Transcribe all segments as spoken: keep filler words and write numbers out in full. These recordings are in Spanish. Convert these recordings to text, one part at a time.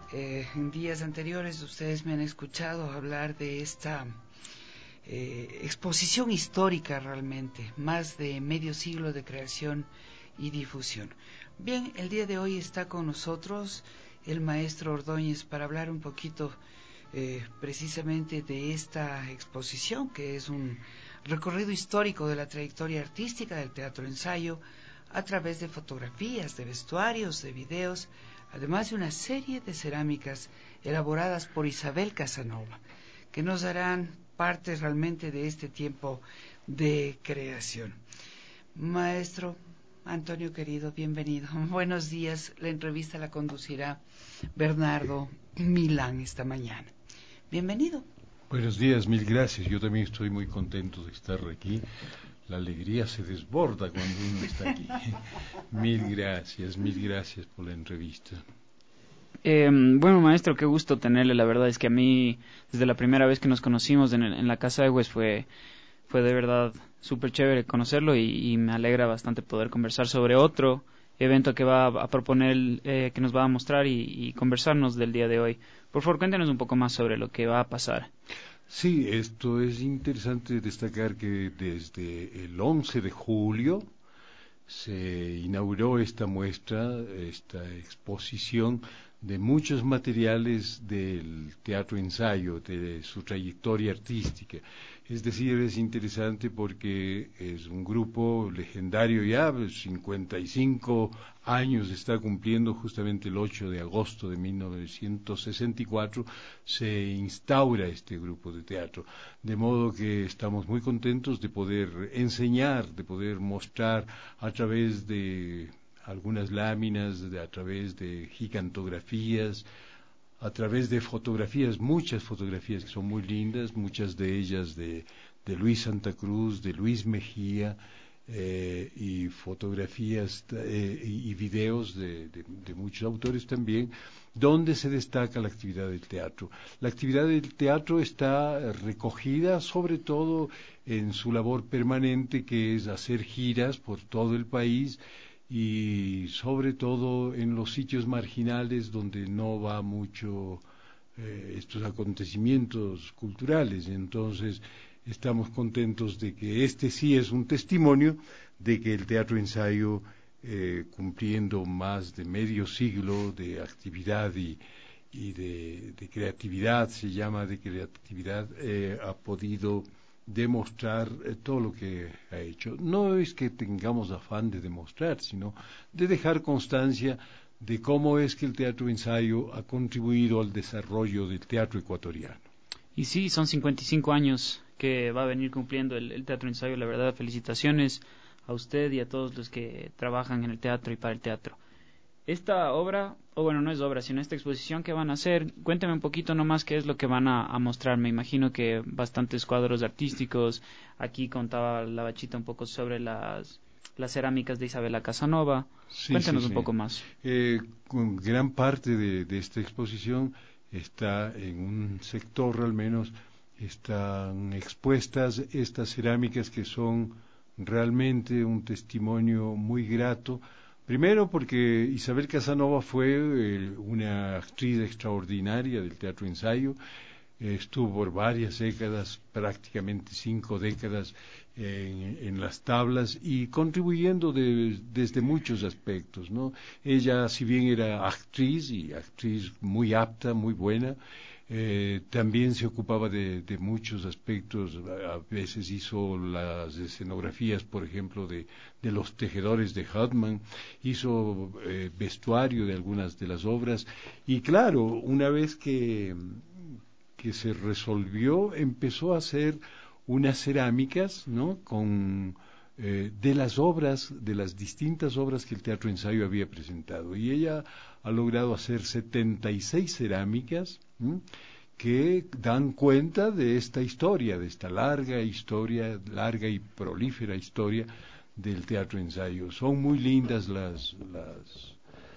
Eh, en días anteriores ustedes me han escuchado hablar de esta eh, exposición histórica realmente, más de medio siglo de creación y difusión. Bien, el día de hoy está con nosotros el maestro Ordóñez para hablar un poquito eh, precisamente de esta exposición, que es un recorrido histórico de la trayectoria artística del teatro ensayo a través de fotografías, de vestuarios, de videos, además de una serie de cerámicas elaboradas por Isabel Casanova, que nos darán parte realmente de este tiempo de creación. Maestro Antonio querido, bienvenido. Buenos días. La entrevista la conducirá Bernardo Milán esta mañana. Bienvenido. Buenos días, mil gracias. Yo también estoy muy contento de estar aquí. La alegría se desborda cuando uno está aquí. Mil gracias, mil gracias por la entrevista. Eh, bueno, maestro, qué gusto tenerle. La verdad es que a mí, desde la primera vez que nos conocimos en, en la Casa de Hues, fue, fue de verdad súper chévere conocerlo y, y me alegra bastante poder conversar sobre otro evento que va a, a proponer, eh, que nos va a mostrar y, y conversarnos del día de hoy. Por favor, cuéntenos un poco más sobre lo que va a pasar. Sí, esto es interesante destacar que desde el once de julio se inauguró esta muestra, esta exposición de muchos materiales del teatro ensayo, de su trayectoria artística. Es decir, es interesante porque es un grupo legendario ya, cincuenta y cinco años está cumpliendo, justamente el ocho de agosto de mil novecientos sesenta y cuatro se instaura este grupo de teatro, de modo que estamos muy contentos de poder enseñar, de poder mostrar a través de algunas láminas, de, a través de gigantografías, a través de fotografías, muchas fotografías que son muy lindas, muchas de ellas de, de Luis Santa Cruz, de Luis Mejía, eh, y fotografías eh, y, y videos de, de, de muchos autores también, donde se destaca la actividad del teatro. La actividad del teatro está recogida sobre todo en su labor permanente, que es hacer giras por todo el país, y sobre todo en los sitios marginales donde no va mucho eh, estos acontecimientos culturales. Entonces estamos contentos de que este sí es un testimonio de que el teatro ensayo, eh, cumpliendo más de medio siglo de actividad y, y de, de creatividad, se llama de creatividad, eh, ha podido demostrar eh, todo lo que ha hecho. No es que tengamos afán de demostrar, sino de dejar constancia de cómo es que el teatro ensayo ha contribuido al desarrollo del teatro ecuatoriano. Y sí, son cincuenta y cinco años que va a venir cumpliendo el, el teatro ensayo. La verdad, felicitaciones a usted y a todos los que trabajan en el teatro y para el teatro. Esta obra, o bueno, no es obra, sino esta exposición que van a hacer, cuéntame un poquito nomás qué es lo que van a, a mostrar. Me imagino que bastantes cuadros artísticos. Aquí contaba la Bachita un poco sobre las, las cerámicas de Isabela Casanova. Sí, Cuéntanos sí, un sí. poco más. Eh, con gran parte de, de esta exposición está en un sector, al menos, están expuestas estas cerámicas que son realmente un testimonio muy grato. Primero porque Isabel Casanova fue eh, una actriz extraordinaria del teatro ensayo, eh, estuvo por varias décadas, prácticamente cinco décadas, en, en las tablas y contribuyendo de, desde muchos aspectos, ¿no? Ella, si bien era actriz y actriz muy apta, muy buena, Eh, también se ocupaba de, de muchos aspectos. A veces hizo las escenografías, por ejemplo, de, de los tejedores de Hartmann, hizo eh, vestuario de algunas de las obras, y claro, una vez que, que se resolvió, empezó a hacer unas cerámicas, ¿no?, con eh, de las obras, de las distintas obras que el teatro ensayo había presentado, y ella ha logrado hacer setenta y seis cerámicas, ¿m?, que dan cuenta de esta historia, de esta larga historia, larga y prolífera historia del teatro ensayo. Son muy lindas las, las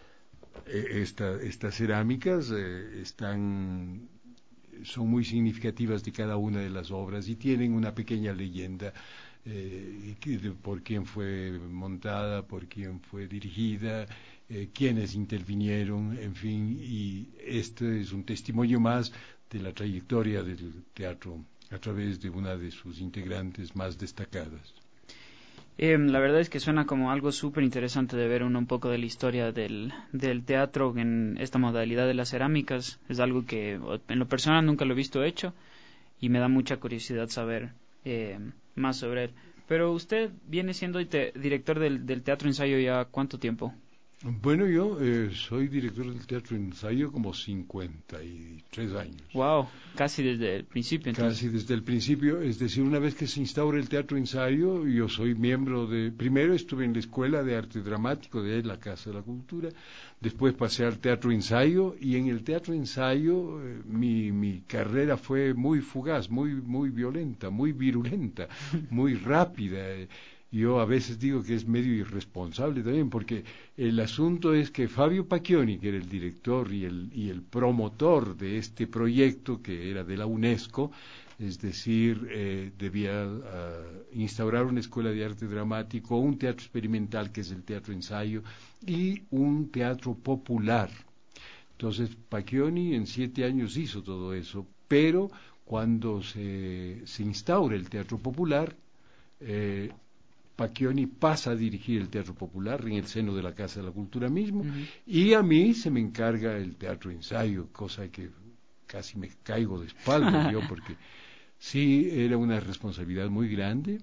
eh, esta, estas cerámicas, eh, están, son muy significativas de cada una de las obras y tienen una pequeña leyenda. Eh, por quién fue montada, por quién fue dirigida, eh, quiénes intervinieron, en fin, y este es un testimonio más de la trayectoria del teatro a través de una de sus integrantes más destacadas. Eh, la verdad es que suena como algo súper interesante de ver uno un poco de la historia del, del teatro en esta modalidad de las cerámicas. Es algo que en lo personal nunca lo he visto hecho y me da mucha curiosidad saber eh, más sobre él. Pero usted viene siendo te, director del, del Teatro Ensayo ya ¿cuánto tiempo? Bueno, yo eh, soy director del Teatro Ensayo como cincuenta y tres años. Wow, casi desde el principio entonces. Casi desde el principio, es decir, una vez que se instaura el Teatro Ensayo, yo soy miembro de... Primero estuve en la Escuela de Arte Dramático de la Casa de la Cultura, después pasé al Teatro Ensayo, y en el Teatro Ensayo eh, mi, mi carrera fue muy fugaz, muy, muy violenta, muy virulenta, muy rápida. Eh, Yo a veces digo que es medio irresponsable también, porque el asunto es que Fabio Pacchioni, que era el director y el, y el promotor de este proyecto, que era de la UNESCO, es decir, eh, debía uh, instaurar una escuela de arte dramático, un teatro experimental, que es el Teatro Ensayo, y un teatro popular. Entonces, Pacchioni en siete años hizo todo eso, pero cuando se, se instaura el teatro popular, eh, Pacchioni pasa a dirigir el Teatro Popular en el seno de la Casa de la Cultura mismo, uh-huh. Y a mí se me encarga el Teatro Ensayo, cosa que casi me caigo de espaldas yo, porque sí, era una responsabilidad muy grande,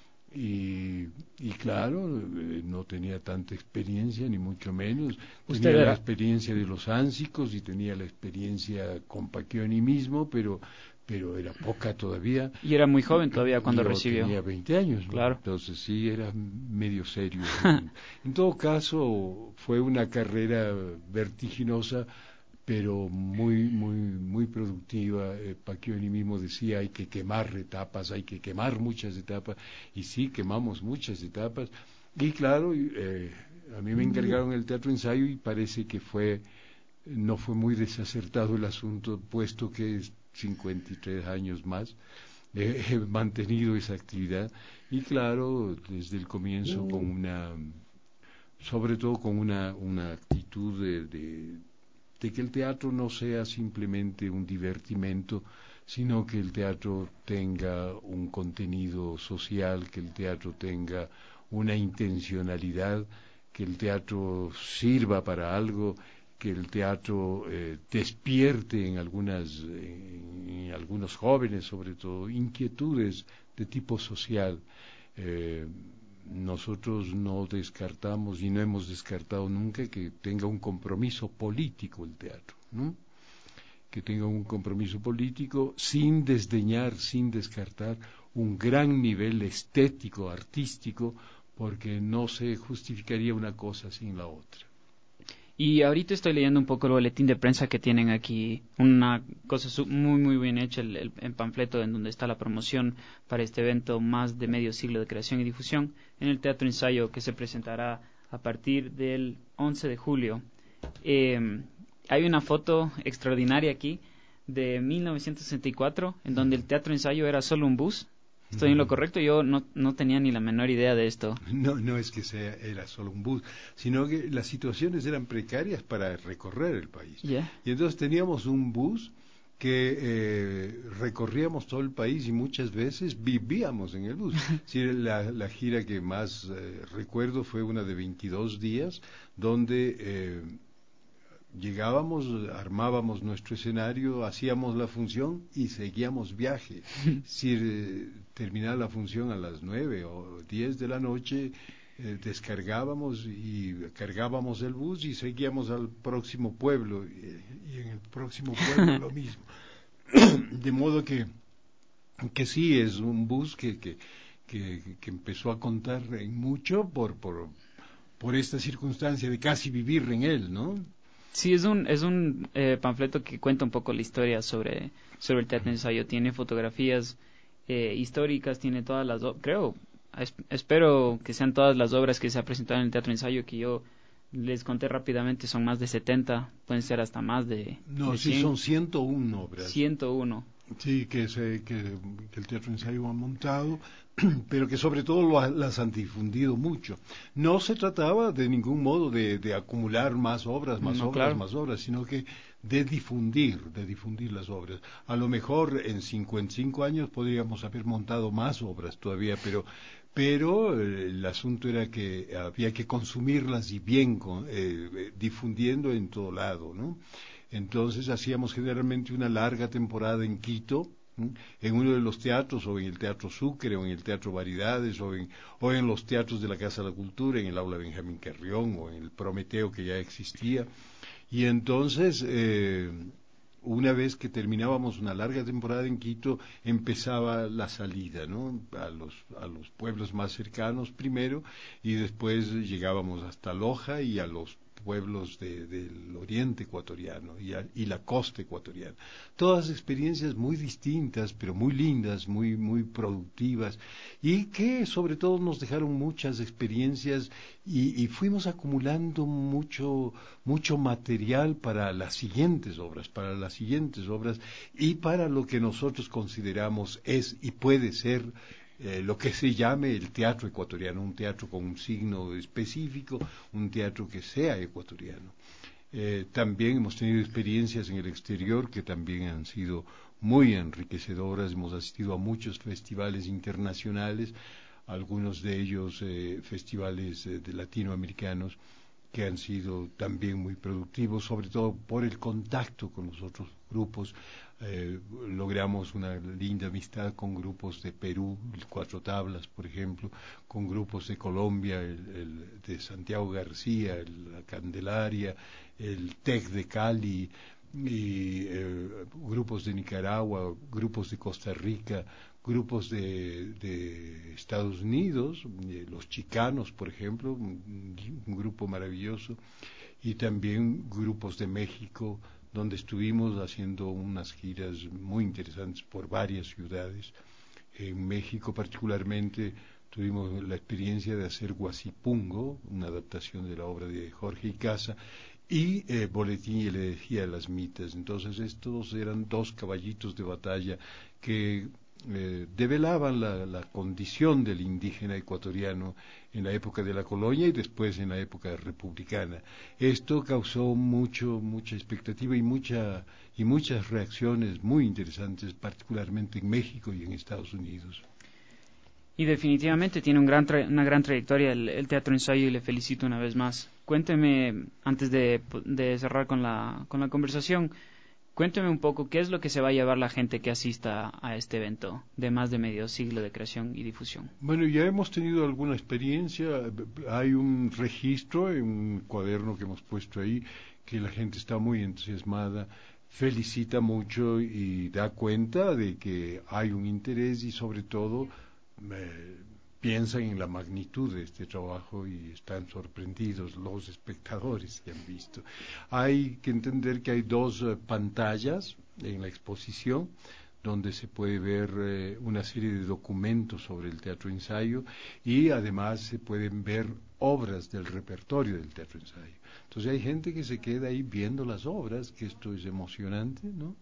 y, y claro, eh, no tenía tanta experiencia, ni mucho menos. ¿Usted tenía era? la experiencia de los Ánsicos y tenía la experiencia con Pacchioni mismo, pero... pero era poca todavía. Y era muy joven todavía cuando yo recibió. Tenía veinte años, ¿no? Claro. Entonces sí, era medio serio. En todo caso, fue una carrera vertiginosa, pero muy, muy, muy productiva. Eh, Pacchioni mismo decía, hay que quemar etapas, hay que quemar muchas etapas, y sí, quemamos muchas etapas. Y claro, eh, a mí me encargaron el Teatro Ensayo y parece que fue, no fue muy desacertado el asunto, puesto que es cincuenta y tres años más, eh, he mantenido esa actividad, y claro, desde el comienzo con una, sobre todo con una, una actitud de, de, de que el teatro no sea simplemente un divertimento, sino que el teatro tenga un contenido social, que el teatro tenga una intencionalidad, que el teatro sirva para algo, que el teatro eh, despierte en algunas en, en algunos jóvenes, sobre todo, inquietudes de tipo social. Eh, nosotros no descartamos y no hemos descartado nunca que tenga un compromiso político el teatro, ¿no? Que tenga un compromiso político sin desdeñar, sin descartar un gran nivel estético, artístico, porque no se justificaría una cosa sin la otra. Y ahorita estoy leyendo un poco el boletín de prensa que tienen aquí, una cosa muy muy bien hecha, el, el, el panfleto en donde está la promoción para este evento más de medio siglo de creación y difusión en el Teatro Ensayo, que se presentará a partir del once de julio. Eh, hay una foto extraordinaria aquí de mil novecientos sesenta y cuatro en donde el Teatro Ensayo era solo un bus. ¿Estoy en lo correcto? Yo no, no tenía ni la menor idea de esto. No, no es que sea, era solo un bus, sino que las situaciones eran precarias para recorrer el país. Yeah. Y entonces teníamos un bus que eh, recorríamos todo el país y muchas veces vivíamos en el bus. Sí, la, la gira que más eh, recuerdo fue una de veintidós días, donde... Eh, llegábamos, armábamos nuestro escenario, hacíamos la función y seguíamos viaje. Si eh, terminaba la función a las nueve o diez de la noche, eh, descargábamos y cargábamos el bus y seguíamos al próximo pueblo, y, y en el próximo pueblo lo mismo. De modo que, que sí, es un bus que, que, que, que empezó a contar en mucho por, por, por esta circunstancia de casi vivir en él, ¿no? Sí, es un es un eh, panfleto que cuenta un poco la historia sobre sobre el Teatro Ensayo. Tiene fotografías eh, históricas, tiene todas las creo es, espero que sean todas las obras que se han presentado en el Teatro Ensayo, que yo les conté rápidamente, son más de setenta, pueden ser hasta más de no de sí cien. Son ciento una obras. ciento uno. Sí, que, se, que, que el teatro ensayo ha montado, pero que sobre todo lo ha, las han difundido mucho. No se trataba de ningún modo de, de acumular más obras, más No, obras, claro. más obras, sino que de difundir, de difundir las obras. A lo mejor en cincuenta y cinco años podríamos haber montado más obras todavía, pero pero eh, el asunto era que había que consumirlas y bien, con, eh, difundiendo en todo lado, ¿no? Entonces hacíamos generalmente una larga temporada en Quito, ¿m? En uno de los teatros, o en el Teatro Sucre, o en el Teatro Variedades, o en, o en los teatros de la Casa de la Cultura, en el Aula Benjamín Carrión, o en el Prometeo que ya existía. Y entonces, eh, una vez que terminábamos una larga temporada en Quito, empezaba la salida, ¿no? A los, a los pueblos más cercanos primero, y después llegábamos hasta Loja y a los pueblos de, del oriente ecuatoriano y, a, y la costa ecuatoriana. Todas experiencias muy distintas, pero muy lindas, muy, muy productivas, y que sobre todo nos dejaron muchas experiencias y, y fuimos acumulando mucho, mucho material para las siguientes obras, para las siguientes obras y para lo que nosotros consideramos es y puede ser Eh, lo que se llame el teatro ecuatoriano, un teatro con un signo específico, un teatro que sea ecuatoriano. Eh, también hemos tenido experiencias en el exterior que también han sido muy enriquecedoras, hemos asistido a muchos festivales internacionales, algunos de ellos eh, festivales eh, de latinoamericanos que han sido también muy productivos, sobre todo por el contacto con los otros grupos. Eh, logramos una linda amistad con grupos de Perú, el Cuatro Tablas, por ejemplo, con grupos de Colombia, el, el de Santiago García, el, la Candelaria, el TEC de Cali, y eh, grupos de Nicaragua, grupos de Costa Rica, grupos de, de Estados Unidos, eh, los Chicanos, por ejemplo, un, un grupo maravilloso, y también grupos de México, donde estuvimos haciendo unas giras muy interesantes por varias ciudades. En México particularmente tuvimos la experiencia de hacer Guasipungo, una adaptación de la obra de Jorge Icaza, y eh, Boletín y Elegía de las Mitas. Entonces estos eran dos caballitos de batalla que eh, develaban la, la condición del indígena ecuatoriano en la época de la colonia y después en la época republicana. Esto causó mucho, mucha expectativa y mucha y muchas reacciones muy interesantes, particularmente en México y en Estados Unidos. Y definitivamente tiene un gran tra- una gran trayectoria el, el teatro ensayo y le felicito una vez más. Cuénteme, antes de, de cerrar con la, con la conversación, cuénteme un poco qué es lo que se va a llevar la gente que asista a este evento de más de medio siglo de creación y difusión. Bueno, ya hemos tenido alguna experiencia, hay un registro en un cuaderno que hemos puesto ahí, que la gente está muy entusiasmada, felicita mucho y da cuenta de que hay un interés y sobre todo eh, piensan en la magnitud de este trabajo y están sorprendidos los espectadores que han visto. Hay que entender que hay dos eh, pantallas en la exposición donde se puede ver eh, una serie de documentos sobre el teatro ensayo y además se pueden ver obras del repertorio del teatro ensayo. Entonces hay gente que se queda ahí viendo las obras, que esto es emocionante, ¿no?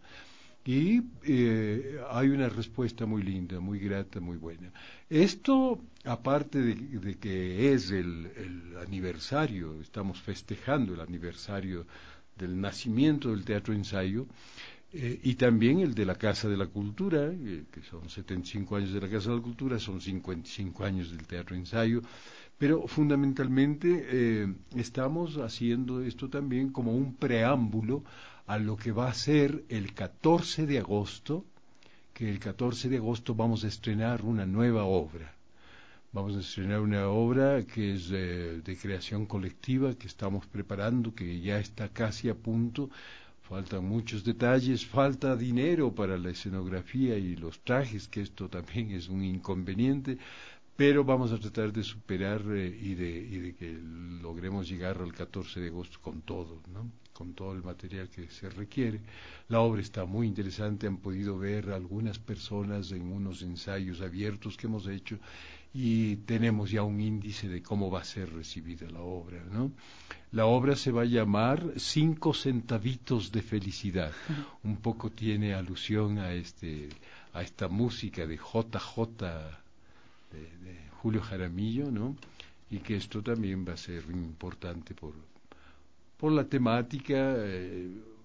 Y eh, hay una respuesta muy linda, muy grata, muy buena. Esto, aparte de, de que es el, el aniversario, estamos festejando el aniversario del nacimiento del teatro ensayo, eh, y también el de la Casa de la Cultura, eh, que son setenta y cinco años de la Casa de la Cultura, son cincuenta y cinco años del teatro ensayo, pero fundamentalmente eh, estamos haciendo esto también como un preámbulo a lo que va a ser el catorce de agosto, que el catorce de agosto vamos a estrenar una nueva obra. Vamos a estrenar una obra que es de, de creación colectiva, que estamos preparando, que ya está casi a punto. Faltan muchos detalles, falta dinero para la escenografía y los trajes, que esto también es un inconveniente, pero vamos a tratar de superar eh, y, de, y de que logremos llegar al catorce de agosto con todo, ¿no? con todo el material que se requiere. La obra está muy interesante, han podido ver algunas personas en unos ensayos abiertos que hemos hecho y tenemos ya un índice de cómo va a ser recibida la obra, ¿no? La obra se va a llamar Cinco centavitos de felicidad. Un poco tiene alusión a este a esta música de J J de, de Julio Jaramillo, ¿no? Y que esto también va a ser importante por por la temática. Eh,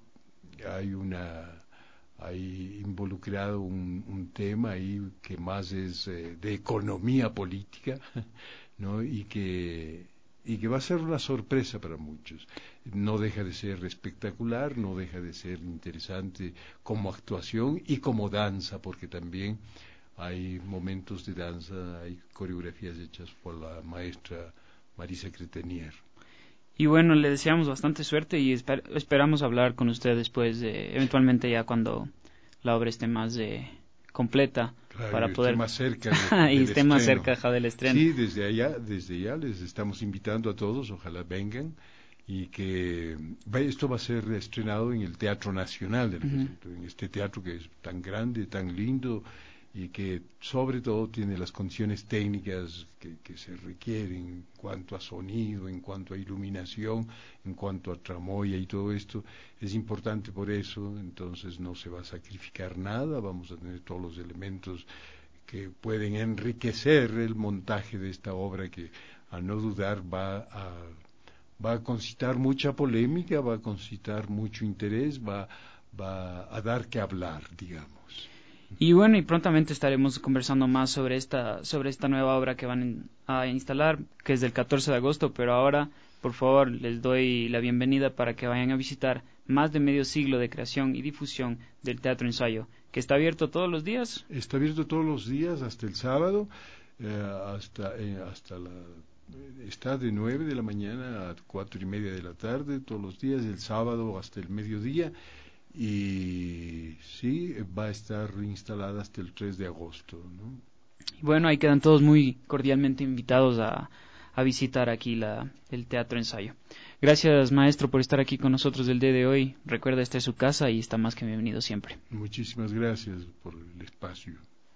hay una hay involucrado un, un tema ahí que más es eh, de economía política, ¿no? Y que y que va a ser una sorpresa para muchos. No deja de ser espectacular, no deja de ser interesante como actuación y como danza, porque también hay momentos de danza, hay coreografías hechas por la maestra Marisa Cretenier. Y bueno, le deseamos bastante suerte y esper esperamos hablar con usted después, de, eventualmente ya cuando la obra esté más de completa, claro, para poder esté más cerca de, y del esté más estreno. cerca ja, del estreno. Sí, desde allá, desde ya les estamos invitando a todos, ojalá vengan y que esto va a ser estrenado en el Teatro Nacional del uh-huh. en este teatro que es tan grande, tan lindo y que sobre todo tiene las condiciones técnicas que, que se requieren en cuanto a sonido, en cuanto a iluminación, en cuanto a tramoya y todo esto. Es importante por eso, entonces no se va a sacrificar nada, vamos a tener todos los elementos que pueden enriquecer el montaje de esta obra que a no dudar va a, va a concitar mucha polémica, va a concitar mucho interés, va, va a dar que hablar, digamos. Y bueno, y prontamente estaremos conversando más sobre esta sobre esta nueva obra que van a instalar, que es del catorce de agosto, pero ahora, por favor, les doy la bienvenida para que vayan a visitar más de medio siglo de creación y difusión del Teatro Ensayo, que está abierto todos los días. Está abierto todos los días hasta el sábado, eh, hasta eh, hasta la está de nueve de la mañana a cuatro y media de la tarde todos los días, el sábado hasta el mediodía. Y sí, va a estar instalada hasta el tres de agosto, ¿no? Bueno, ahí quedan todos muy cordialmente invitados a, a visitar aquí la, el Teatro Ensayo. Gracias, maestro, por estar aquí con nosotros el día de hoy. Recuerda, esta es su casa y está más que bienvenido siempre. Muchísimas gracias por el espacio.